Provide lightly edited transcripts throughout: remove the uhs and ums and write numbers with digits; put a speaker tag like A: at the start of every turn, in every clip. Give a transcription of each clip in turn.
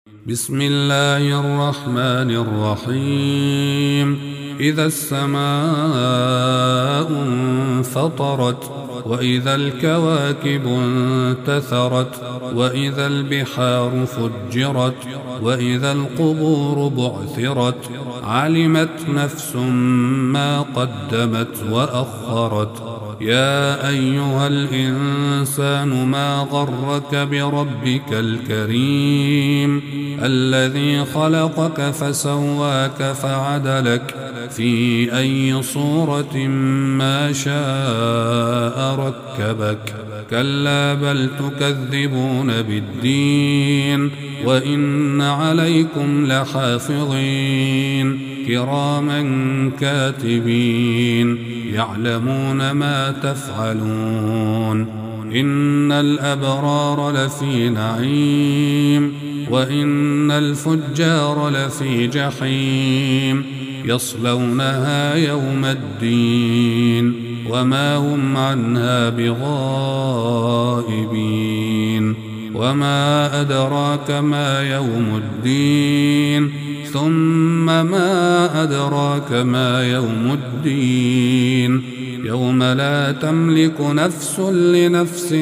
A: بسم الله الرحمن الرحيم. إذا السماء انفطرت وإذا الكواكب انتثرت وإذا البحار فجرت وإذا القبور بعثرت علمت نفس ما قدمت وأخرت. يا أيها الإنسان ما غرك بربك الكريم الذي خلقك فسواك فعدلك في أي صورة ما شاء ركبك. كلا بل تكذبون بالدين وإن عليكم لحافظين كراما كاتبين يعلمون ما تفعلون. إن الأبرار لفي نعيم وإن الفجار لفي جحيم يصلونها يوم الدين وما هم عنها بغائبين. وما أدراك ما يوم الدين ثم ما أدراك ما يوم الدين يوم لا تملك نفس لنفس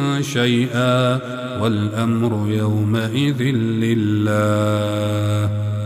A: شيئا والأمر يومئذ لله.